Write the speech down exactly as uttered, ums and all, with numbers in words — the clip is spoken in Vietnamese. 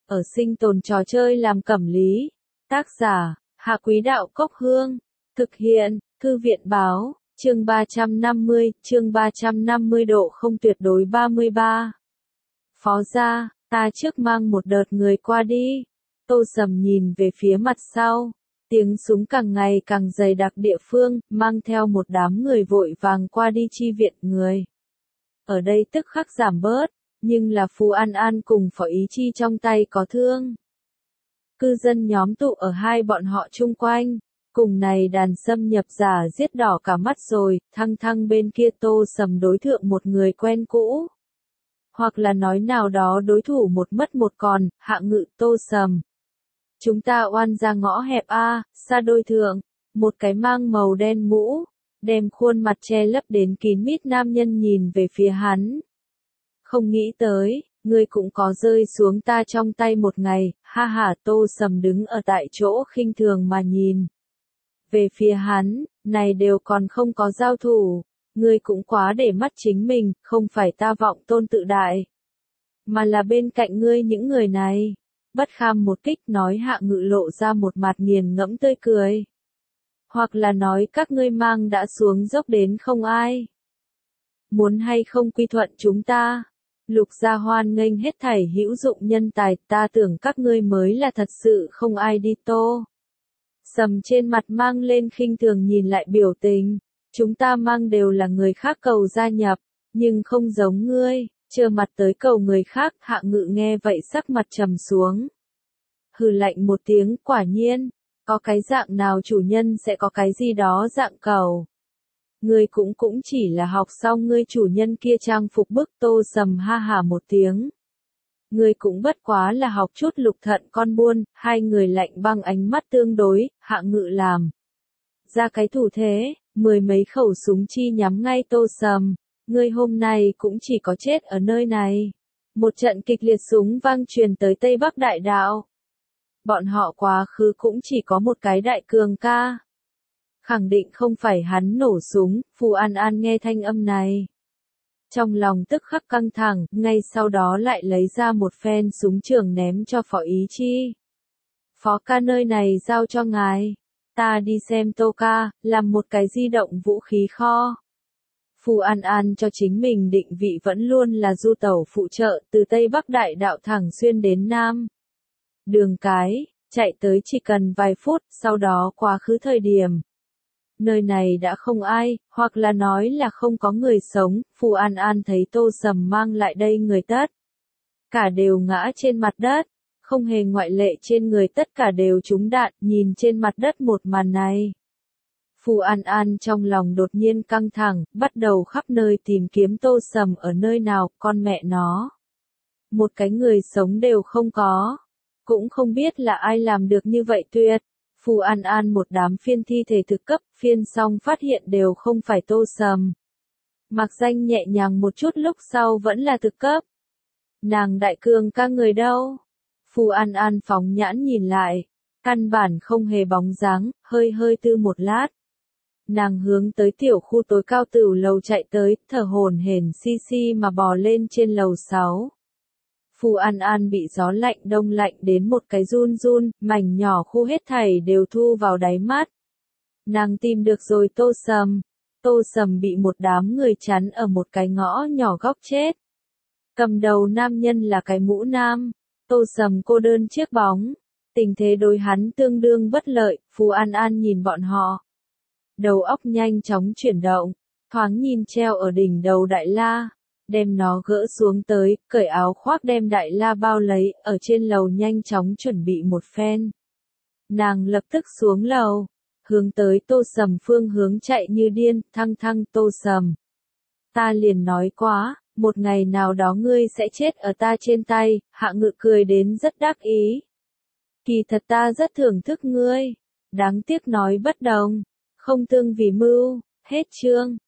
ở sinh tồn trò chơi làm cẩm lý. Tác giả, Hạ Quý Đạo Cốc Hương. Thực hiện, Thư viện Báo, chương ba trăm năm mươi, chương ba trăm năm mươi độ không tuyệt đối ba mươi ba. Phó gia, ta trước mang một đợt người qua đi. Tô Sầm nhìn về phía mặt sau. Tiếng súng càng ngày càng dày đặc địa phương, mang theo một đám người vội vàng qua đi chi viện người. Ở đây tức khắc giảm bớt, nhưng là Phù An An cùng Phó Ý Chi trong tay có thương. Cư dân nhóm tụ ở hai bọn họ chung quanh, cùng này đàn xâm nhập giả giết đỏ cả mắt rồi, thăng thăng bên kia Tô Sầm đối thượng một người quen cũ. Hoặc là nói nào đó đối thủ một mất một còn, Hạ Ngự Tô Sầm. Chúng ta oan ra ngõ hẹp A, xa đôi thượng, một cái mang màu đen mũ, đem khuôn mặt che lấp đến kín mít nam nhân nhìn về phía hắn. Không nghĩ tới, ngươi cũng có rơi xuống ta trong tay một ngày, ha ha. Tô Sầm đứng ở tại chỗ khinh thường mà nhìn. Về phía hắn, này đều còn không có giao thủ, ngươi cũng quá để mắt chính mình, không phải ta vọng tôn tự đại, mà là bên cạnh ngươi những người này. Bất kham một kích nói. Hạ Ngự lộ ra một mặt nghiền ngẫm tươi cười. Hoặc là nói các ngươi mang đã xuống dốc đến không ai. Muốn hay không quy thuận chúng ta? Lục gia hoan nghênh hết thảy hữu dụng nhân tài, ta tưởng các ngươi mới là thật sự không ai đi. Tô Sầm trên mặt mang lên khinh thường nhìn lại biểu tình. Chúng ta mang đều là người khác cầu gia nhập, nhưng không giống ngươi, trơ mặt tới cầu người khác. Hạ Ngự nghe vậy sắc mặt trầm xuống. Hừ lạnh một tiếng, quả nhiên, có cái dạng nào chủ nhân sẽ có cái gì đó dạng cầu. Ngươi cũng cũng chỉ là học xong ngươi chủ nhân kia trang phục bức. Tô Sầm ha hà một tiếng. Ngươi cũng bất quá là học chút lục thận con buôn. Hai người lạnh băng ánh mắt tương đối. Hạ Ngự làm ra cái thủ thế, mười mấy khẩu súng chi nhắm ngay Tô Sầm. Ngươi hôm nay cũng chỉ có chết ở nơi này. Một trận kịch liệt súng vang truyền tới Tây Bắc Đại Đạo. Bọn họ quá khứ cũng chỉ có một cái đại cường ca. Khẳng định không phải hắn nổ súng. Phù An An nghe thanh âm này, trong lòng tức khắc căng thẳng, ngay sau đó lại lấy ra một phen súng trường ném cho Phó Ý Chi. Phó ca, nơi này giao cho ngài. Ta đi xem Tô ca, làm một cái di động vũ khí kho. Phù An An cho chính mình định vị vẫn luôn là du tẩu phụ trợ, từ Tây Bắc Đại Đạo thẳng xuyên đến Nam Đường cái, chạy tới chỉ cần vài phút, sau đó quá khứ thời điểm. Nơi này đã không ai, hoặc là nói là không có người sống. Phù An An thấy Tô Sầm mang lại đây người tất cả đều ngã trên mặt đất, không hề ngoại lệ, trên người tất cả đều trúng đạn. Nhìn trên mặt đất một màn này, Phù An An trong lòng đột nhiên căng thẳng, bắt đầu khắp nơi tìm kiếm Tô Sầm ở nơi nào. Con mẹ nó, một cái người sống đều không có, cũng không biết là ai làm được như vậy. Tuyệt. Phù An An một đám phiên thi thể thực cấp, phiên xong phát hiện đều không phải Tô Sầm. Mặc danh nhẹ nhàng một chút, lúc sau vẫn là thực cấp. Nàng đại cường ca người đâu? Phù An An phóng nhãn nhìn lại, căn bản không hề bóng dáng. Hơi hơi tư một lát, nàng hướng tới tiểu khu tối cao tửu lầu chạy tới, thở hổn hển xi xi mà bò lên trên lầu sáu. Phù An An bị gió lạnh đông lạnh đến một cái run run, mảnh nhỏ khu hết thảy đều thu vào đáy mắt. Nàng tìm được rồi Tô Sầm. Tô Sầm bị một đám người chắn ở một cái ngõ nhỏ góc chết. Cầm đầu nam nhân là cái mũ nam. Tô Sầm cô đơn chiếc bóng. Tình thế đối hắn tương đương bất lợi. Phù An An nhìn bọn họ, đầu óc nhanh chóng chuyển động, thoáng nhìn treo ở đỉnh đầu đại la, đem nó gỡ xuống tới, cởi áo khoác đem đại la bao lấy, ở trên lầu nhanh chóng chuẩn bị một phen. Nàng lập tức xuống lầu, hướng tới Tô Sầm phương hướng chạy như điên. Thăng thăng. Tô Sầm, ta liền nói quá, một ngày nào đó ngươi sẽ chết ở ta trên tay. Hạ Ngự cười đến rất đắc ý. Kỳ thật ta rất thưởng thức ngươi, đáng tiếc nói bất đồng, không tương vì mưu. Hết chương.